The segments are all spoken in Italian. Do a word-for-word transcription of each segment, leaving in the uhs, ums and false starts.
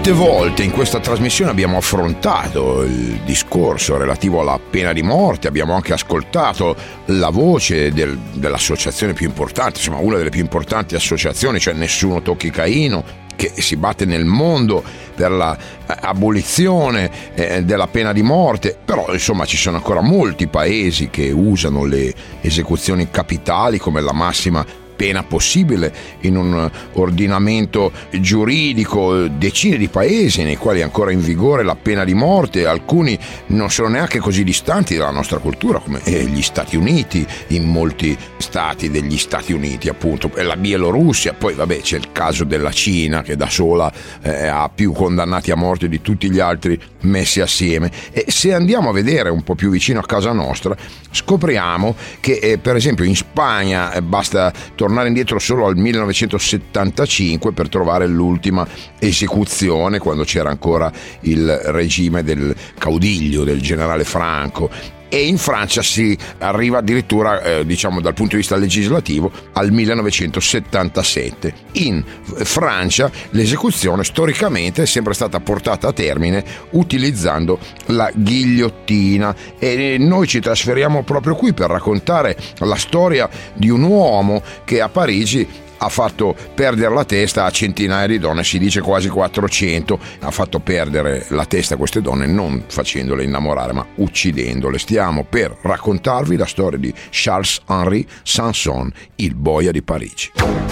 Tante volte in questa trasmissione abbiamo affrontato il discorso relativo alla pena di morte, abbiamo anche ascoltato la voce del, dell'associazione più importante, insomma una delle più importanti associazioni, cioè Nessuno Tocchi Caino, che si batte nel mondo per l'abolizione eh, della pena di morte. Però insomma ci sono ancora molti paesi che usano le esecuzioni capitali come la massima pena possibile in un ordinamento giuridico, decine di paesi nei quali è ancora in vigore la pena di morte, alcuni non sono neanche così distanti dalla nostra cultura come gli Stati Uniti, in molti stati degli Stati Uniti appunto, e la Bielorussia, poi vabbè c'è il caso della Cina che da sola eh, ha più condannati a morte di tutti gli altri messi assieme. E se andiamo a vedere un po' più vicino a casa nostra scopriamo che eh, per esempio in Spagna eh, basta tornare indietro solo al millenovecentosettantacinque per trovare l'ultima esecuzione, quando c'era ancora il regime del caudiglio, del generale Franco. E in Francia si arriva addirittura, eh, diciamo dal punto di vista legislativo, al millenovecentosettantasette. In Francia l'esecuzione storicamente è sempre stata portata a termine utilizzando la ghigliottina, e noi ci trasferiamo proprio qui per raccontare la storia di un uomo che a Parigi ha fatto perdere la testa a centinaia di donne, si dice quasi quattrocento. Ha fatto perdere la testa a queste donne non facendole innamorare ma uccidendole. Stiamo per raccontarvi la storia di Charles-Henri Sanson, il boia di Parigi.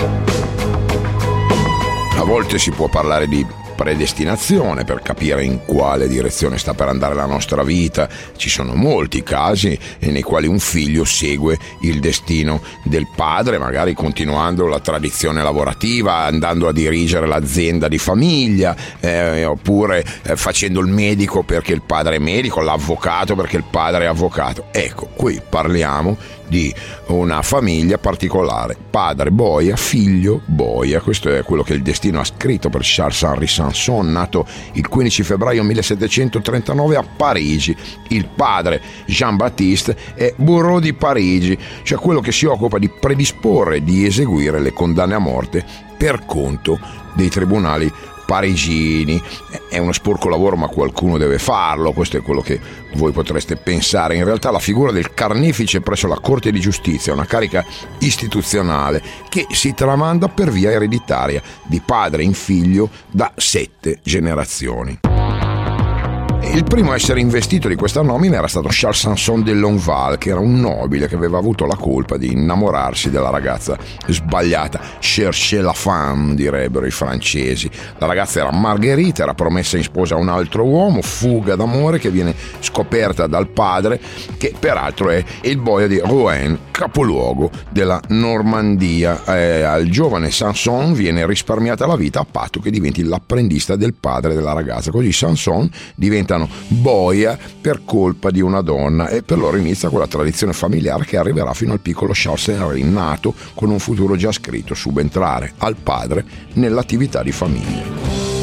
A volte si può parlare di predestinazione per capire in quale direzione sta per andare la nostra vita. Ci sono molti casi nei quali un figlio segue il destino del padre, magari continuando la tradizione lavorativa, andando a dirigere l'azienda di famiglia, eh, oppure eh, facendo il medico perché il padre è medico, l'avvocato perché il padre è avvocato. Ecco, qui parliamo di una famiglia particolare: padre boia, figlio boia. Questo è quello che il destino ha scritto per Charles-Henri Sanson, nato il quindici febbraio millesettecentotrentanove a Parigi. Il padre, Jean-Baptiste, è bourreau di Parigi, cioè quello che si occupa di predisporre e di eseguire le condanne a morte per conto dei tribunali parigini. È uno sporco lavoro, ma qualcuno deve farlo, questo è quello che voi potreste pensare. In realtà la figura del carnefice presso la Corte di Giustizia è una carica istituzionale che si tramanda per via ereditaria di padre in figlio da sette generazioni. Il primo a essere investito di questa nomina era stato Charles Sanson de Lonval, che era un nobile che aveva avuto la colpa di innamorarsi della ragazza sbagliata. Chercher la femme, direbbero i francesi. La ragazza era Marguerite, era promessa in sposa a un altro uomo, fuga d'amore che viene scoperta dal padre, che peraltro è il boia di Rouen, capoluogo della Normandia. Eh, al giovane Sanson viene risparmiata la vita a patto che diventi l'apprendista del padre della ragazza. Così Sanson diventano boia per colpa di una donna, e per loro inizia quella tradizione familiare che arriverà fino al piccolo Charles-Henri, nato con un futuro già scritto: subentrare al padre nell'attività di famiglia.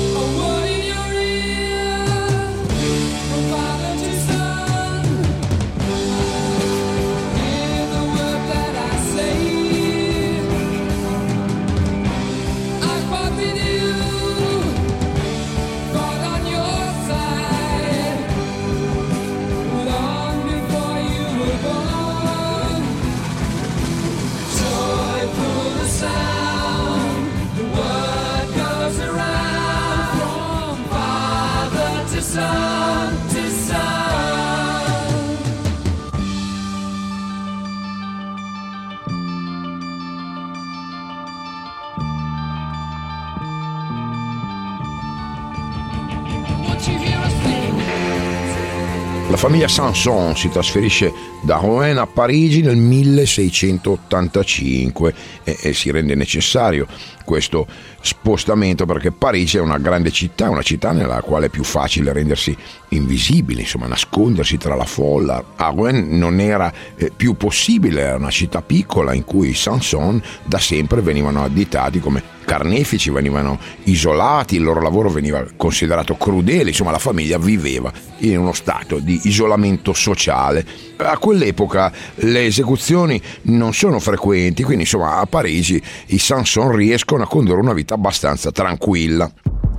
La famiglia Sanson si trasferisce da Rouen a Parigi nel milleseicentottantacinque e, e si rende necessario questo spostamento perché Parigi è una grande città, una città nella quale è più facile rendersi invisibili, insomma nascondersi tra la folla. A Rouen non era eh, più possibile, era una città piccola in cui i Sanson da sempre venivano additati come carnefici, venivano isolati, il loro lavoro veniva considerato crudele, insomma la famiglia viveva in uno stato di isolamento sociale. A quell'epoca le esecuzioni non sono frequenti, quindi insomma a Parigi i Sanson riescono a condurre una vita abbastanza tranquilla.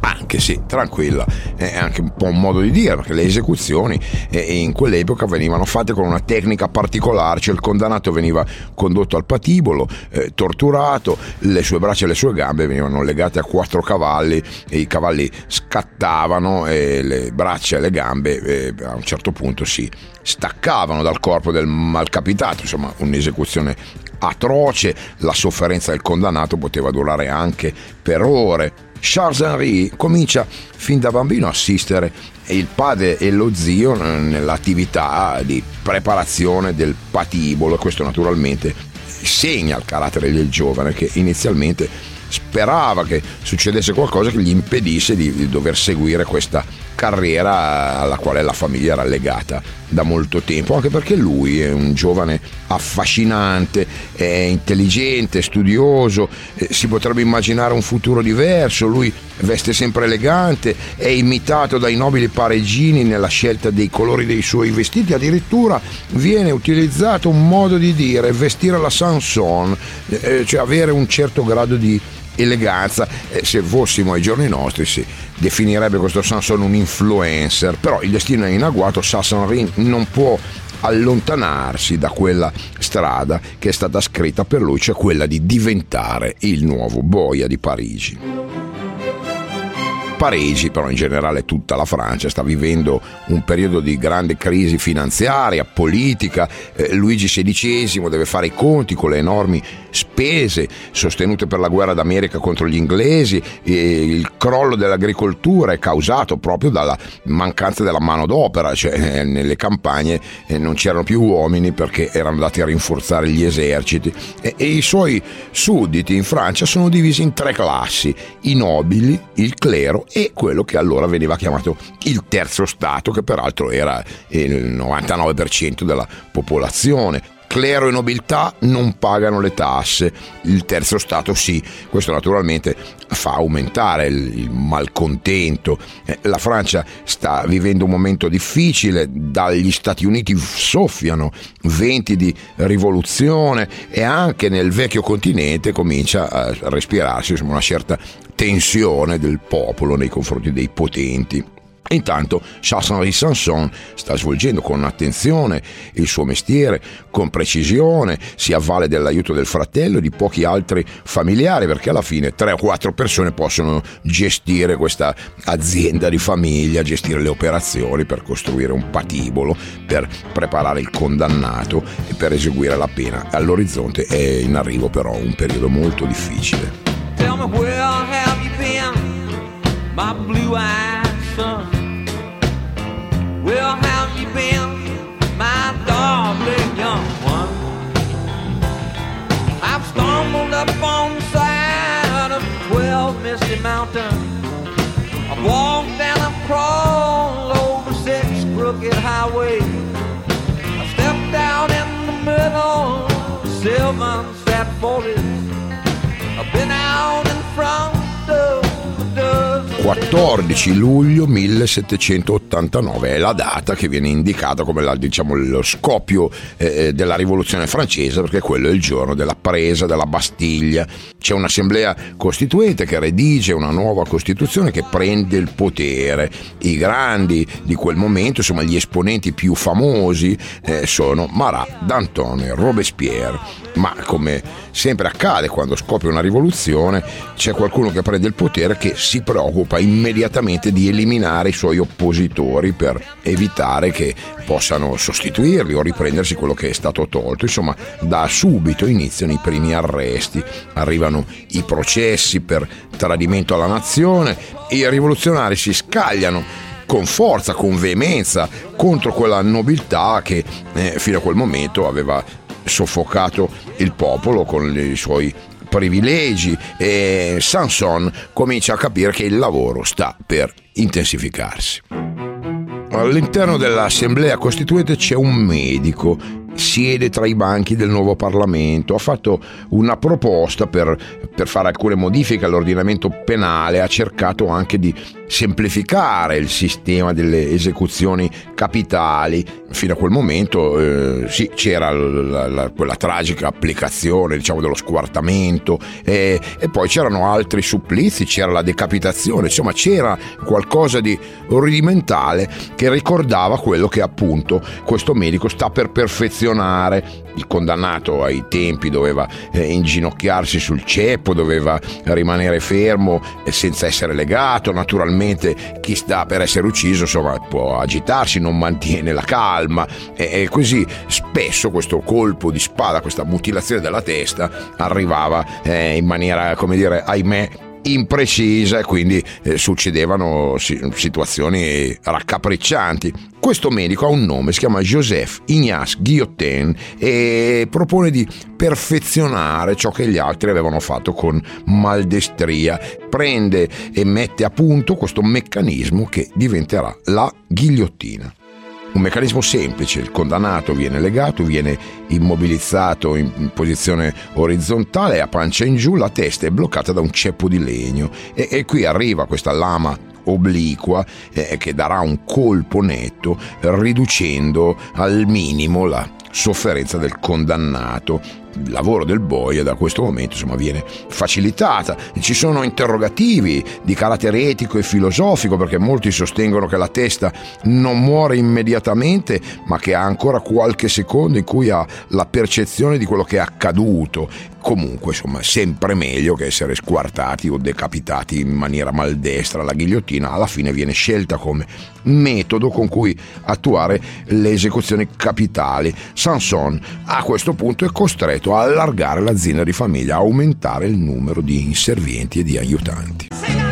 Anche sì, tranquilla, è anche un po' un modo di dire, perché le esecuzioni eh, in quell'epoca venivano fatte con una tecnica particolare, cioè il condannato veniva condotto al patibolo, eh, torturato, le sue braccia e le sue gambe venivano legate a quattro cavalli e i cavalli scattavano e le braccia e le gambe eh, a un certo punto si staccavano dal corpo del malcapitato, insomma un'esecuzione atroce. La sofferenza del condannato poteva durare anche per ore. Charles Henry comincia fin da bambino a assistere il padre e lo zio nell'attività di preparazione del patibolo, e questo naturalmente segna il carattere del giovane, che inizialmente sperava che succedesse qualcosa che gli impedisse di, di dover seguire questa carriera alla quale la famiglia era legata da molto tempo, anche perché lui è un giovane affascinante, è intelligente, studioso, eh, si potrebbe immaginare un futuro diverso. Lui veste sempre elegante, è imitato dai nobili parigini nella scelta dei colori dei suoi vestiti, addirittura viene utilizzato un modo di dire vestire la Sanson, eh, cioè avere un certo grado di eleganza. Eh, se fossimo ai giorni nostri si definirebbe questo Sanson un influencer, però il destino è in agguato. Charles Henry non può allontanarsi da quella strada che è stata scritta per lui, cioè quella di diventare il nuovo boia di Parigi. Parigi, però in generale tutta la Francia, sta vivendo un periodo di grande crisi finanziaria, politica. eh, Luigi sedicesimo deve fare i conti con le enormi spese sostenute per la guerra d'America contro gli inglesi, e il crollo dell'agricoltura è causato proprio dalla mancanza della manodopera, cioè eh, nelle campagne eh, non c'erano più uomini perché erano andati a rinforzare gli eserciti, e, e i suoi sudditi in Francia sono divisi in tre classi: i nobili, il clero e quello che allora veniva chiamato il terzo stato, che peraltro era il novantanove per cento della popolazione. Clero e nobiltà non pagano le tasse, il terzo stato sì. Questo naturalmente fa aumentare il, il malcontento. Eh, la Francia sta vivendo un momento difficile, dagli Stati Uniti soffiano venti di rivoluzione e anche nel vecchio continente comincia a respirarsi insomma, una certa tensione del popolo nei confronti dei potenti. Intanto Charles-Henri Sanson sta svolgendo con attenzione il suo mestiere, con precisione, si avvale dell'aiuto del fratello e di pochi altri familiari, perché alla fine tre o quattro persone possono gestire questa azienda di famiglia, gestire le operazioni per costruire un patibolo, per preparare il condannato e per eseguire la pena. All'orizzonte è in arrivo però un periodo molto difficile. Tell me where have you been, my blue-eyed son? Where have you been, my darling young one? I've stumbled up on the side of twelve misty mountains. I've walked and I've crawled over six crooked highways. I stepped out in the middle of seven fat forties. I've been out in front of quattordici luglio millesettecentottantanove è la data che viene indicata come la, diciamo, lo scoppio eh, della rivoluzione francese, perché quello è il giorno della presa della Bastiglia. C'è un'assemblea costituente che redige una nuova costituzione che prende il potere. I grandi di quel momento, insomma gli esponenti più famosi eh, sono Marat, Danton e Robespierre. Ma come sempre accade quando scoppia una rivoluzione, c'è qualcuno che prende il potere che si preoccupa immediatamente di eliminare i suoi oppositori per evitare che possano sostituirli o riprendersi quello che è stato tolto. Insomma, da subito iniziano i primi arresti, arrivano i processi per tradimento alla nazione, i rivoluzionari si scagliano con forza, con veemenza contro quella nobiltà che eh, fino a quel momento aveva soffocato il popolo con i suoi privilegi, e Sanson comincia a capire che il lavoro sta per intensificarsi. All'interno dell'assemblea costituente c'è un medico siede tra i banchi del nuovo Parlamento, ha fatto una proposta per, per fare alcune modifiche all'ordinamento penale, ha cercato anche di semplificare il sistema delle esecuzioni capitali. Fino a quel momento eh, sì, c'era la, la, quella tragica applicazione, diciamo, dello squartamento, e, e poi c'erano altri supplizi, c'era la decapitazione, insomma c'era qualcosa di rudimentale che ricordava quello che appunto questo medico sta per perfezionare. Il condannato ai tempi doveva eh, inginocchiarsi sul ceppo, doveva rimanere fermo eh, senza essere legato. Naturalmente chi sta per essere ucciso, insomma, può agitarsi, non mantiene la calma, e, e così spesso questo colpo di spada, questa mutilazione della testa arrivava eh, in maniera, come dire, ahimè, imprecisa, e quindi eh, succedevano situazioni raccapriccianti. Questo medico ha un nome, si chiama Joseph Ignace Guillotin, e propone di perfezionare ciò che gli altri avevano fatto con maldestria. Prende e mette a punto questo meccanismo che diventerà la ghigliottina. Un meccanismo semplice: il condannato viene legato, viene immobilizzato in posizione orizzontale, a pancia in giù, la testa è bloccata da un ceppo di legno, e, e qui arriva questa lama obliqua eh, che darà un colpo netto, riducendo al minimo la sofferenza del condannato. Il lavoro del boia da questo momento, insomma, viene facilitata. Ci sono interrogativi di carattere etico e filosofico, perché molti sostengono che la testa non muore immediatamente, ma che ha ancora qualche secondo in cui ha la percezione di quello che è accaduto. Comunque, insomma, sempre meglio che essere squartati o decapitati in maniera maldestra. La ghigliottina alla fine viene scelta come metodo con cui attuare le esecuzioni capitali. Sanson a questo punto è costretto a allargare l'azienda di famiglia, a aumentare il numero di inservienti e di aiutanti.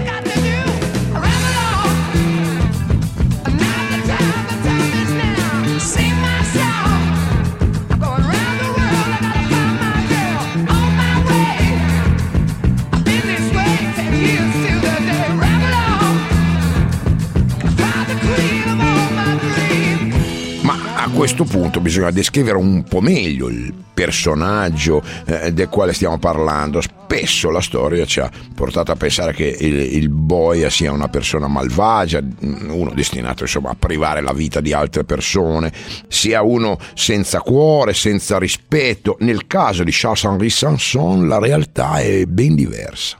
A questo punto bisogna descrivere un po' meglio il personaggio eh, del quale stiamo parlando. Spesso la storia ci ha portato a pensare che il, il boia sia una persona malvagia, uno destinato, insomma, a privare la vita di altre persone, sia uno senza cuore, senza rispetto. Nel caso di Charles-Henri Sanson la realtà è ben diversa.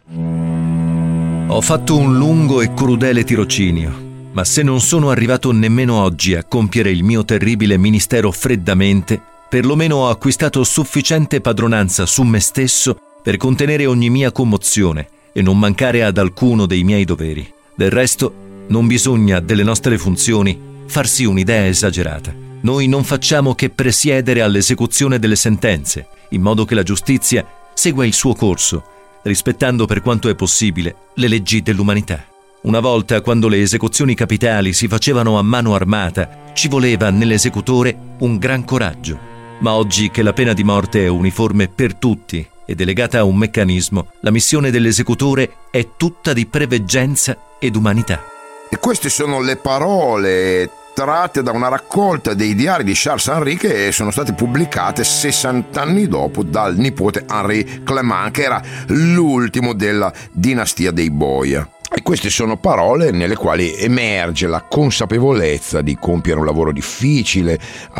Ho fatto un lungo e crudele tirocinio, ma se non sono arrivato nemmeno oggi a compiere il mio terribile ministero freddamente, perlomeno ho acquistato sufficiente padronanza su me stesso per contenere ogni mia commozione e non mancare ad alcuno dei miei doveri. Del resto, non bisogna delle nostre funzioni farsi un'idea esagerata. Noi non facciamo che presiedere all'esecuzione delle sentenze, in modo che la giustizia segua il suo corso, rispettando per quanto è possibile le leggi dell'umanità. Una volta, quando le esecuzioni capitali si facevano a mano armata, ci voleva nell'esecutore un gran coraggio. Ma oggi che la pena di morte è uniforme per tutti e delegata a un meccanismo, la missione dell'esecutore è tutta di preveggenza ed umanità. E queste sono le parole tratte da una raccolta dei diari di Charles-Henri che sono state pubblicate sessanta anni dopo dal nipote Henri Clément, che era l'ultimo della dinastia dei Boia. E queste sono parole nelle quali emerge la consapevolezza di compiere un lavoro difficile,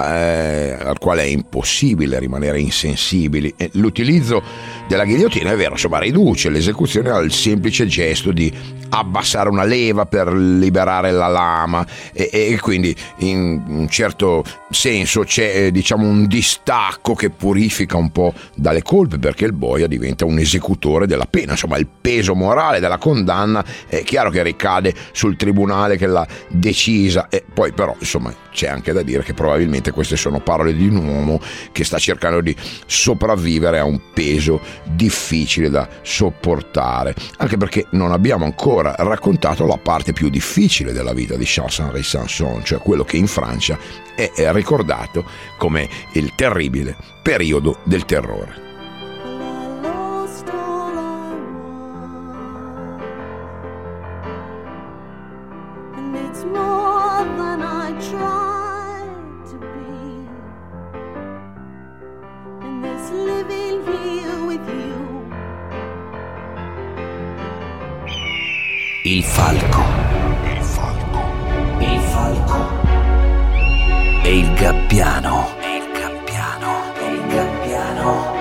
eh, al quale è impossibile rimanere insensibili. E l'utilizzo della ghigliottina, è vero, insomma, riduce l'esecuzione al semplice gesto di abbassare una leva per liberare la lama, e, e quindi in un certo senso c'è, diciamo, un distacco che purifica un po' dalle colpe, perché il boia diventa un esecutore della pena. Insomma, il peso morale della condanna è chiaro che ricade sul tribunale che l'ha decisa, e poi però, insomma, c'è anche da dire che probabilmente queste sono parole di un uomo che sta cercando di sopravvivere a un peso difficile da sopportare, anche perché non abbiamo ancora raccontato la parte più difficile della vita di Charles-Henri Sanson, cioè quello che in Francia è ricordato come il terribile periodo del terrore. It's more than I tried to be. living here with you. Il falco. Il falco. Il falco. E il gabbiano. E il gabbiano. E il gabbiano.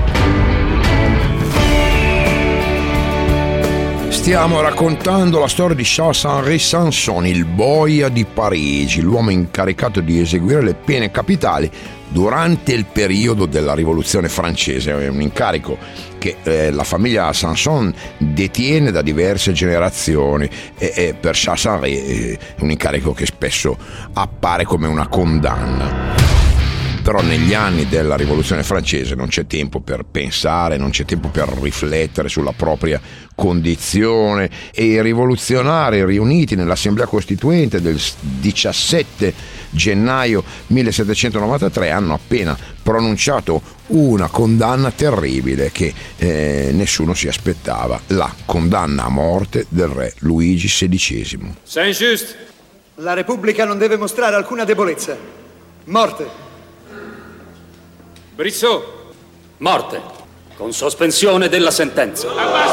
Stiamo raccontando la storia di Charles-Henri Sanson, il boia di Parigi, l'uomo incaricato di eseguire le pene capitali durante il periodo della Rivoluzione francese. È un incarico che eh, la famiglia Sanson detiene da diverse generazioni e, e per Charles-Henri è un incarico che spesso appare come una condanna. Però negli anni della Rivoluzione francese non c'è tempo per pensare, non c'è tempo per riflettere sulla propria condizione e i rivoluzionari riuniti nell'Assemblea Costituente del diciassette gennaio millesettecentonovantatré hanno appena pronunciato una condanna terribile che eh, nessuno si aspettava, la condanna a morte del re Luigi sedicesimo. Saint-Just! La Repubblica non deve mostrare alcuna debolezza. Morte! Brissot, morte, con sospensione della sentenza.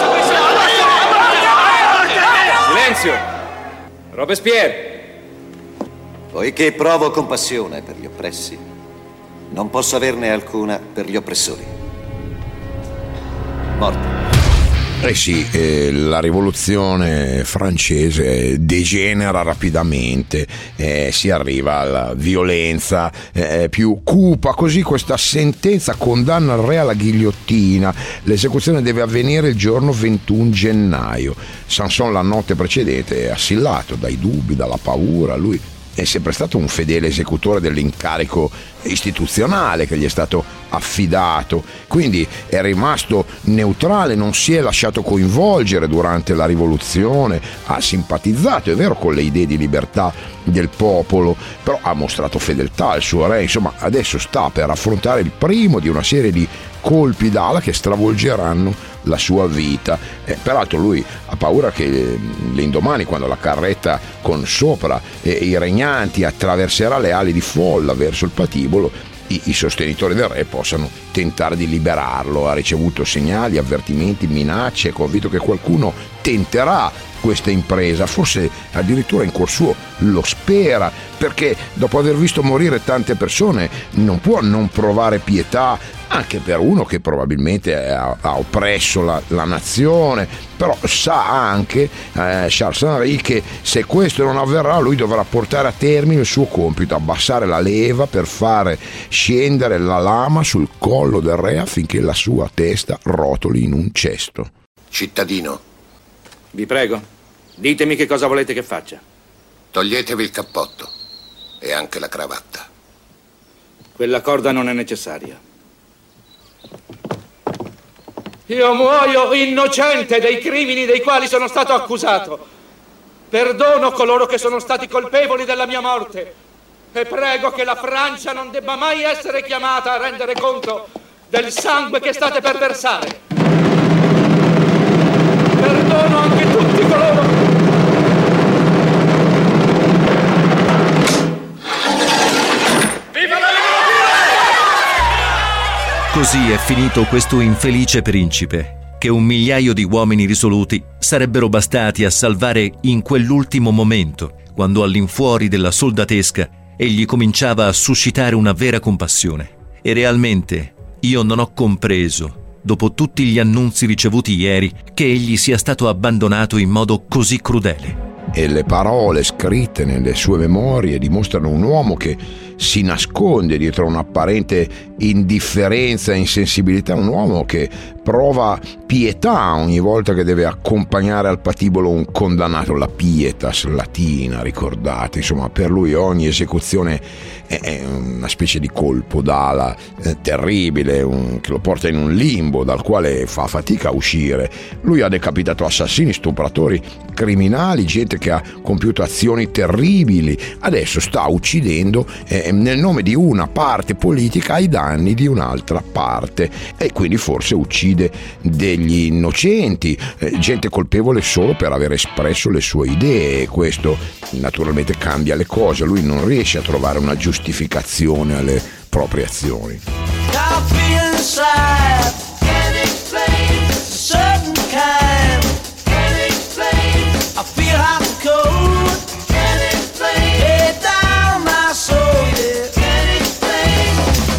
Silenzio! Robespierre! Poiché provo compassione per gli oppressi, non posso averne alcuna per gli oppressori. Morte. Eh sì, eh, la rivoluzione francese degenera rapidamente, eh, si arriva alla violenza eh, più cupa, così questa sentenza condanna il re alla ghigliottina. L'esecuzione deve avvenire il giorno ventuno gennaio. Sanson la notte precedente è assillato dai dubbi, dalla paura. Lui è sempre stato un fedele esecutore dell'incarico istituzionale che gli è stato affidato, quindi è rimasto neutrale, non si è lasciato coinvolgere durante la rivoluzione, ha simpatizzato, è vero, con le idee di libertà del popolo, però ha mostrato fedeltà al suo re. Insomma, adesso sta per affrontare il primo di una serie di colpi d'ala che stravolgeranno la sua vita. Eh, peraltro lui ha paura che l'indomani, quando la carretta con sopra eh, i regnanti attraverserà le ali di folla verso il patibolo, i, i sostenitori del re possano tentare di liberarlo. Ha ricevuto segnali, avvertimenti, minacce, è convinto che qualcuno tenterà questa impresa, forse addirittura in cuor suo lo spera, perché dopo aver visto morire tante persone non può non provare pietà anche per uno che probabilmente ha, ha oppresso la, la nazione. Però sa anche eh, Charles-Henri che se questo non avverrà lui dovrà portare a termine il suo compito, abbassare la leva per fare scendere la lama sul collo del re affinché la sua testa rotoli in un cesto. Cittadino, vi prego, ditemi che cosa volete che faccia. Toglietevi il cappotto e anche la cravatta. Quella corda non è necessaria. Io muoio innocente dei crimini dei quali sono stato accusato. Perdono coloro che sono stati colpevoli della mia morte e prego che la Francia non debba mai essere chiamata a rendere conto del sangue che state per versare. Perdono anche tutti coloro... Così è finito questo infelice principe, che un migliaio di uomini risoluti sarebbero bastati a salvare in quell'ultimo momento, quando all'infuori della soldatesca egli cominciava a suscitare una vera compassione. E realmente io non ho compreso, dopo tutti gli annunzi ricevuti ieri, che egli sia stato abbandonato in modo così crudele. E le parole scritte nelle sue memorie dimostrano un uomo che si nasconde dietro un'apparente indifferenza e insensibilità, un uomo che prova pietà ogni volta che deve accompagnare al patibolo un condannato, la pietas latina, ricordate. Insomma, per lui ogni esecuzione è una specie di colpo d'ala eh, terribile, un, che lo porta in un limbo dal quale fa fatica a uscire. Lui ha decapitato assassini, stupratori, criminali, gente che ha compiuto azioni terribili. Adesso sta uccidendo eh, nel nome di una parte politica ai danni di un'altra parte, e quindi forse uccide degli innocenti, eh, gente colpevole solo per aver espresso le sue idee, e questo naturalmente cambia le cose. Lui non riesce a trovare una giustificazione alle proprie azioni. side. Can't explain. A certain kind. Can't explain. I feel hot and cold. Can't explain. Way down my soul, yeah. Can't explain.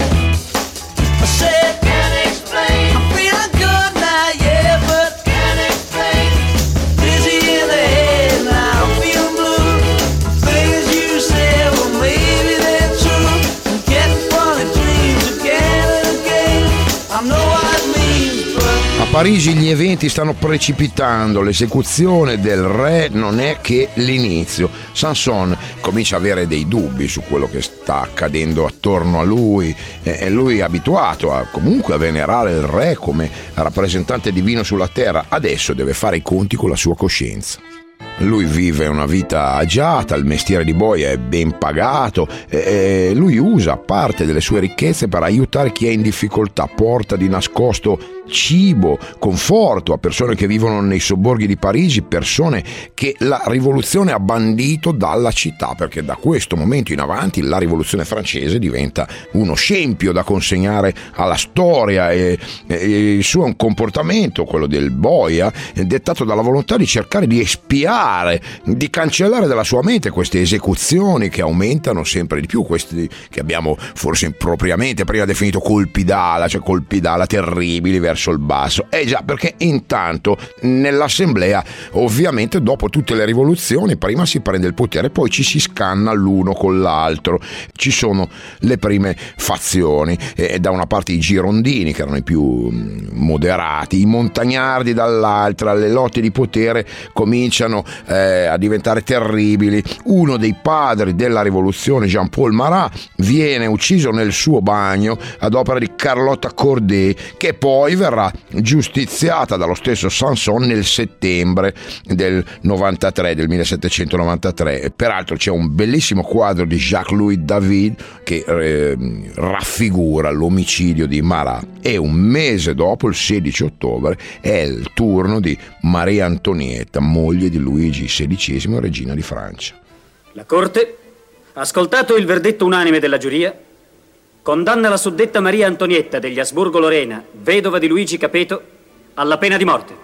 I said can't explain. I'm feeling good now, yeah, but can't explain. Dizzy in the head now, I'm feeling blue. Things you said, well maybe they're true. I'm getting funny dreams again and again. I know what it means, but A Parigi gli eventi stanno precipitando, l'esecuzione del re non è che l'inizio. Sanson comincia a avere dei dubbi su quello che sta accadendo attorno a lui e lui è abituato a, comunque a venerare il re come rappresentante divino sulla terra. Adesso deve fare i conti con la sua coscienza. Lui vive una vita agiata, il mestiere di boia è ben pagato e lui usa parte delle sue ricchezze per aiutare chi è in difficoltà, porta di nascosto cibo, conforto a persone che vivono nei sobborghi di Parigi, persone che la rivoluzione ha bandito dalla città, perché da questo momento in avanti la rivoluzione francese diventa uno scempio da consegnare alla storia e, e il suo comportamento, quello del boia, è dettato dalla volontà di cercare di espiare, di cancellare dalla sua mente queste esecuzioni che aumentano sempre di più, questi che abbiamo forse impropriamente prima definito colpi d'ala, cioè colpi d'ala terribili verso il basso. Eh già, perché intanto nell'assemblea, ovviamente dopo tutte le rivoluzioni, prima si prende il potere, poi ci si scanna l'uno con l'altro, ci sono le prime fazioni, e da una parte i girondini che erano i più moderati, i montagnardi dall'altra, le lotte di potere cominciano eh, a diventare terribili. Uno dei padri della rivoluzione, Jean-Paul Marat, viene ucciso nel suo bagno ad opera di Carlotta Corday, che poi verrà giustiziata dallo stesso Sanson nel settembre del novantatré, del millesettecentonovantatré. Peraltro c'è un bellissimo quadro di Jacques-Louis David che eh, raffigura l'omicidio di Marat, e un mese dopo, il sedici ottobre, è il turno di Maria Antonietta, moglie di Luigi sedicesimo, regina di Francia. La Corte, ascoltato il verdetto unanime della giuria, condanna la suddetta Maria Antonietta degli Asburgo-Lorena, vedova di Luigi Capeto, alla pena di morte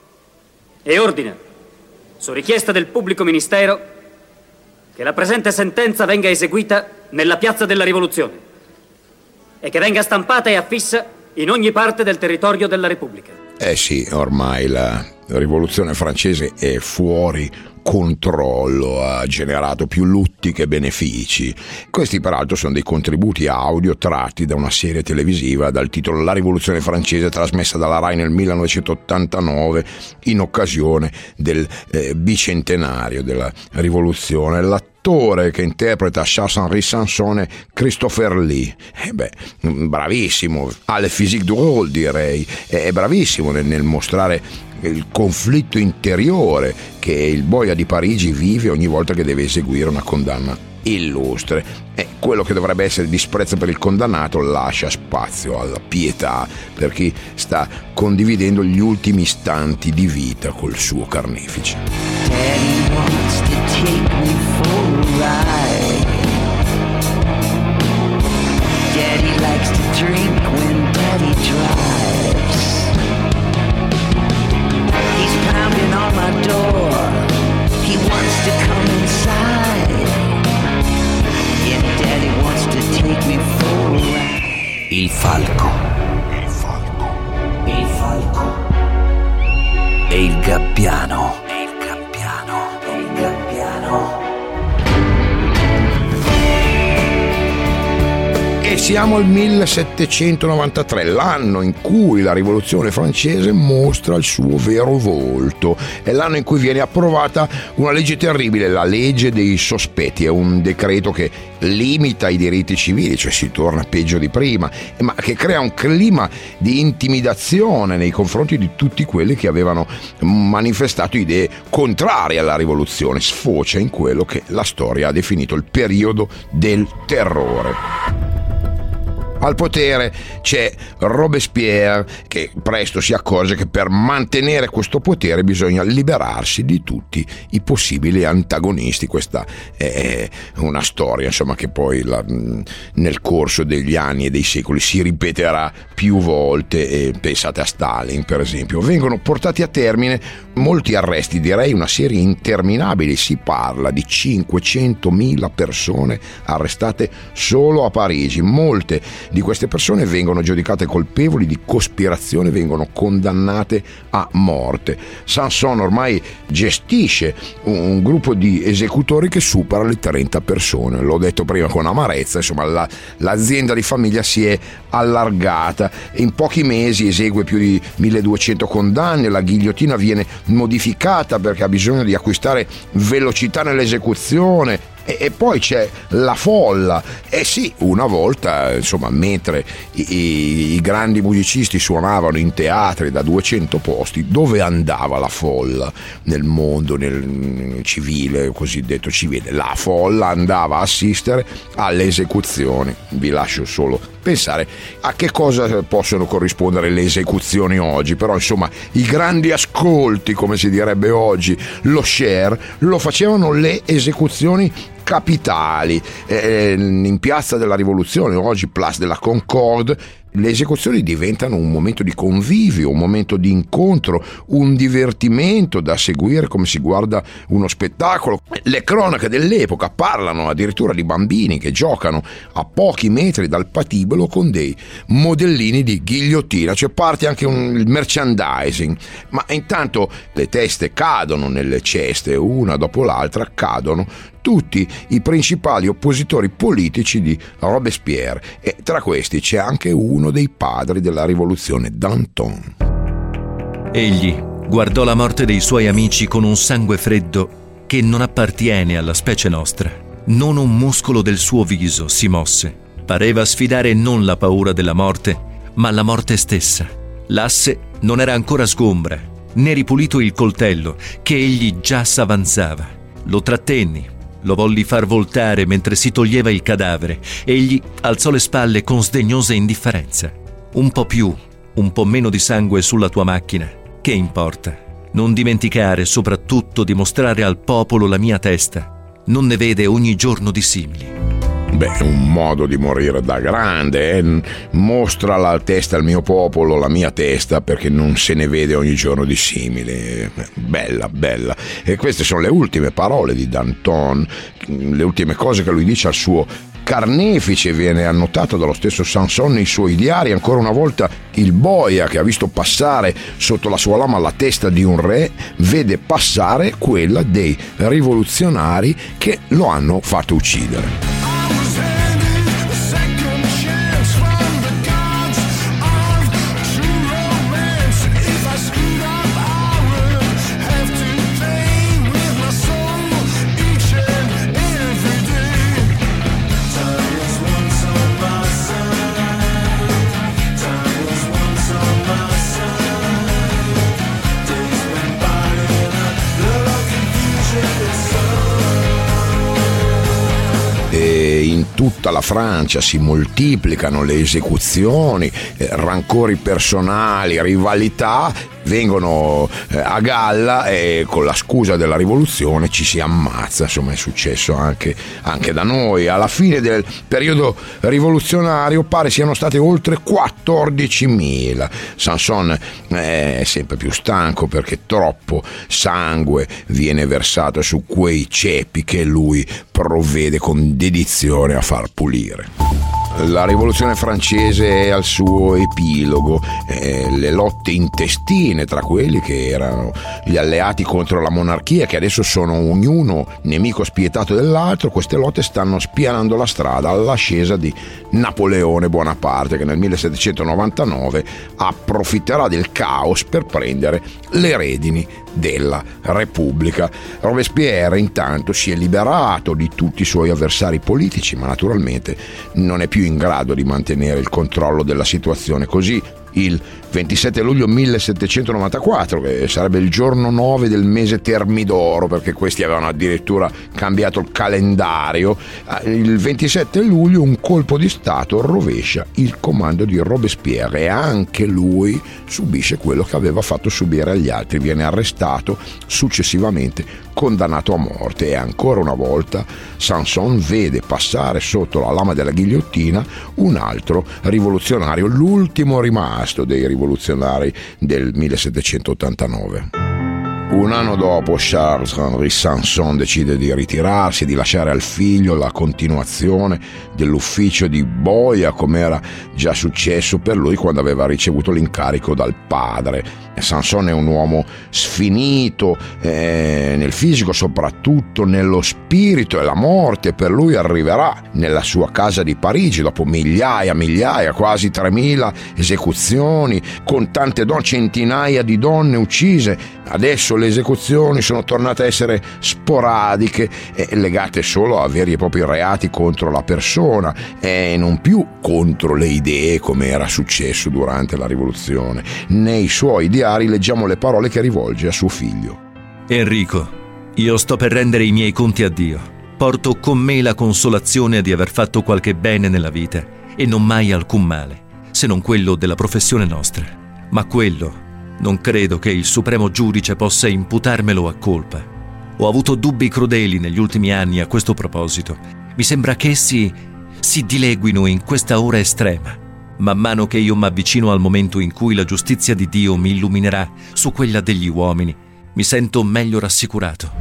e ordina, su richiesta del pubblico ministero, che la presente sentenza venga eseguita nella piazza della Rivoluzione e che venga stampata e affissa in ogni parte del territorio della Repubblica. Eh sì, ormai la rivoluzione francese è fuori controllo, ha generato più lutti che benefici. Questi peraltro sono dei contributi audio tratti da una serie televisiva dal titolo La rivoluzione francese, trasmessa dalla Rai nel millenovecentottantanove in occasione del eh, bicentenario della rivoluzione. L'attore che interpreta Charles-Henri Sanson è Christopher Lee. Eh beh, bravissimo, ha le physique du rôle, direi, è bravissimo nel, nel mostrare il conflitto interiore che il boia di Parigi vive ogni volta che deve eseguire una condanna illustre. E quello che dovrebbe essere disprezzo per il condannato lascia spazio alla pietà per chi sta condividendo gli ultimi istanti di vita col suo carnefice. Daddy wants to take me for a ride. Daddy likes to drink when Daddy drives. He's pounding on my door. He wants to come inside. Yeah, Daddy wants to take me for a ride. Il falco. Il falco. Il falco. E il gabbiano. E il gabbiano. E il gabbiano. E siamo al millesettecentonovantatré, l'anno in cui la rivoluzione francese mostra il suo vero volto. È l'anno in cui viene approvata una legge terribile, la legge dei sospetti. È un decreto che limita i diritti civili, cioè si torna peggio di prima, ma che crea un clima di intimidazione nei confronti di tutti quelli che avevano manifestato idee contrarie alla rivoluzione. Sfocia in quello che la storia ha definito il periodo del terrore. Al potere c'è Robespierre, che presto si accorge che per mantenere questo potere bisogna liberarsi di tutti i possibili antagonisti. Questa è una storia, insomma, che poi la, nel corso degli anni e dei secoli si ripeterà più volte. E pensate a Stalin, per esempio. Vengono portati a termine molti arresti, direi una serie interminabile. Si parla di cinquecentomila persone arrestate solo a Parigi. Molte di queste persone vengono giudicate colpevoli di cospirazione, vengono condannate a morte. Sanson ormai gestisce un gruppo di esecutori che supera le trenta persone. L'ho detto prima con amarezza, insomma la, l'azienda di famiglia si è allargata e in pochi mesi esegue più di milleduecento condanne. La ghigliottina viene modificata perché ha bisogno di acquistare velocità nell'esecuzione. E poi c'è la folla. E eh sì, una volta, insomma, mentre i, i, i grandi musicisti suonavano in teatri da duecento posti, dove andava la folla nel mondo, nel civile, cosiddetto civile? La folla andava a assistere alle esecuzioni. Vi lascio solo pensare a che cosa possono corrispondere le esecuzioni oggi. Però, insomma, i grandi ascolti, come si direbbe oggi, lo share, lo facevano le esecuzioni capitali. Eh, in Piazza della Rivoluzione, oggi Place de la Concorde, le esecuzioni diventano un momento di convivio, un momento di incontro, un divertimento da seguire come si guarda uno spettacolo. Le cronache dell'epoca parlano addirittura di bambini che giocano a pochi metri dal patibolo con dei modellini di ghigliottina, cioè parte anche un, il merchandising. Ma intanto le teste cadono nelle ceste, una dopo l'altra cadono tutti i principali oppositori politici di Robespierre, e tra questi c'è anche uno dei padri della rivoluzione, Danton. Egli guardò la morte dei suoi amici con un sangue freddo che non appartiene alla specie nostra. Non un muscolo del suo viso si mosse. Pareva sfidare non la paura della morte, ma la morte stessa. L'asse non era ancora sgombra, né ripulito il coltello, che egli già s'avanzava. Lo trattenni. Lo volli far voltare mentre si toglieva il cadavere. Egli alzò le spalle con sdegnosa indifferenza. Un po' più, un po' meno di sangue sulla tua macchina. Che importa? Non dimenticare soprattutto di mostrare al popolo la mia testa. Non ne vede ogni giorno di simili. Beh, un modo di morire da grande, eh? Mostra la testa al mio popolo, la mia testa, perché non se ne vede ogni giorno di simili. Bella, bella. E queste sono le ultime parole di Danton, le ultime cose che lui dice al suo carnefice. Viene annotato dallo stesso Sanson nei suoi diari. Ancora una volta il boia, che ha visto passare sotto la sua lama la testa di un re, vede passare quella dei rivoluzionari che lo hanno fatto uccidere. In tutta la Francia si moltiplicano le esecuzioni, eh, rancori personali, rivalità vengono eh, a galla, e con la scusa della rivoluzione ci si ammazza. Insomma, è successo anche, anche da noi. Alla fine del periodo rivoluzionario pare siano state oltre quattordicimila. Sanson è sempre più stanco perché troppo sangue viene versato su quei ceppi che lui provvede con dedizione a far pulire. La rivoluzione francese è al suo epilogo. Eh, le lotte intestine tra quelli che erano gli alleati contro la monarchia, che adesso sono ognuno nemico spietato dell'altro, queste lotte stanno spianando la strada all'ascesa di Napoleone Bonaparte, che nel millesettecentonovantanove approfitterà del caos per prendere le redini della Repubblica. Robespierre intanto si è liberato di tutti i suoi avversari politici, ma naturalmente non è più in grado di mantenere il controllo della situazione. Così il ventisette luglio millesettecentonovantaquattro, che sarebbe il giorno nove del mese Termidoro, perché questi avevano addirittura cambiato il calendario. Il ventisette luglio un colpo di stato rovescia il comando di Robespierre e anche lui subisce quello che aveva fatto subire agli altri, viene arrestato, successivamente condannato a morte, e ancora una volta Sanson vede passare sotto la lama della ghigliottina un altro rivoluzionario, l'ultimo rimasto dei rivoluzionari del millesettecentottantanove. Un anno dopo Charles-Henri Sanson decide di ritirarsi, di lasciare al figlio la continuazione dell'ufficio di boia, come era già successo per lui quando aveva ricevuto l'incarico dal padre. Sanson è un uomo sfinito, eh, nel fisico, soprattutto nello spirito, e la morte per lui arriverà nella sua casa di Parigi dopo migliaia, migliaia, quasi tremila esecuzioni, con tante donne, centinaia di donne uccise. Adesso le esecuzioni sono tornate a essere sporadiche e legate solo a veri e propri reati contro la persona e non più contro le idee, come era successo durante la rivoluzione. Nei suoi diari leggiamo le parole che rivolge a suo figlio. Enrico, io sto per rendere i miei conti a Dio. Porto con me la consolazione di aver fatto qualche bene nella vita e non mai alcun male, se non quello della professione nostra. Ma quello non credo che il Supremo Giudice possa imputarmelo a colpa. Ho avuto dubbi crudeli negli ultimi anni a questo proposito. Mi sembra che essi si dileguino in questa ora estrema. Man mano che io mi avvicino al momento in cui la giustizia di Dio mi illuminerà su quella degli uomini, mi sento meglio rassicurato.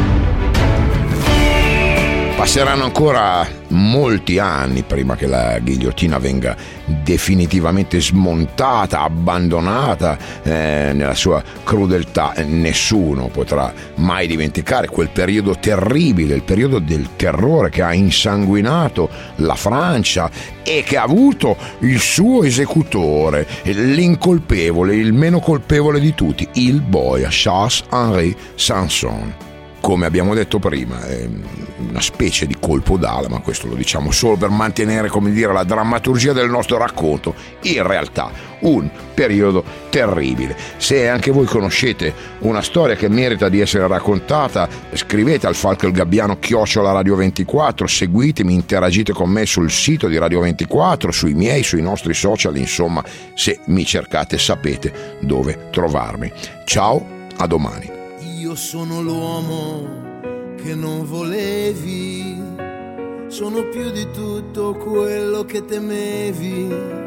Passeranno ancora molti anni prima che la ghigliottina venga definitivamente smontata, abbandonata eh, nella sua crudeltà. Nessuno potrà mai dimenticare quel periodo terribile, il periodo del terrore che ha insanguinato la Francia e che ha avuto il suo esecutore, l'incolpevole, il meno colpevole di tutti, il boia Charles-Henri Sanson. Come abbiamo detto prima, è una specie di colpo d'ala, ma questo lo diciamo solo per mantenere, come dire, la drammaturgia del nostro racconto. In realtà un periodo terribile. Se anche voi conoscete una storia che merita di essere raccontata, scrivete al Falco il Gabbiano chiocciola Radio ventiquattro, seguitemi, interagite con me sul sito di Radio ventiquattro, sui miei, sui nostri social, insomma, se mi cercate sapete dove trovarmi. Ciao, a domani. Io sono l'uomo che non volevi, sono più di tutto quello che temevi.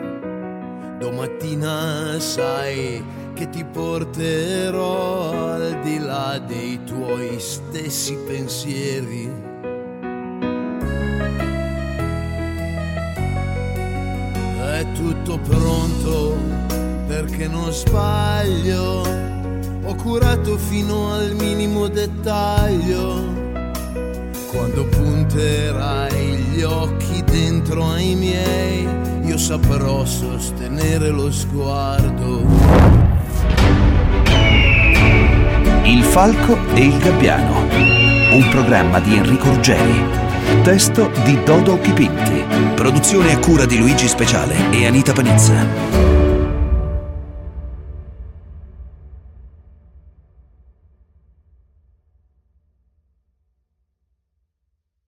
Domattina sai che ti porterò al di là dei tuoi stessi pensieri. È tutto pronto perché non sbaglio. Ho curato fino al minimo dettaglio. Quando punterai gli occhi dentro ai miei, io saprò sostenere lo sguardo. Il Falco e il Gabbiano, un programma di Enrico Ruggeri. Testo di Dodo Chipinti. Produzione a cura di Luigi Speciale e Anita Panizza.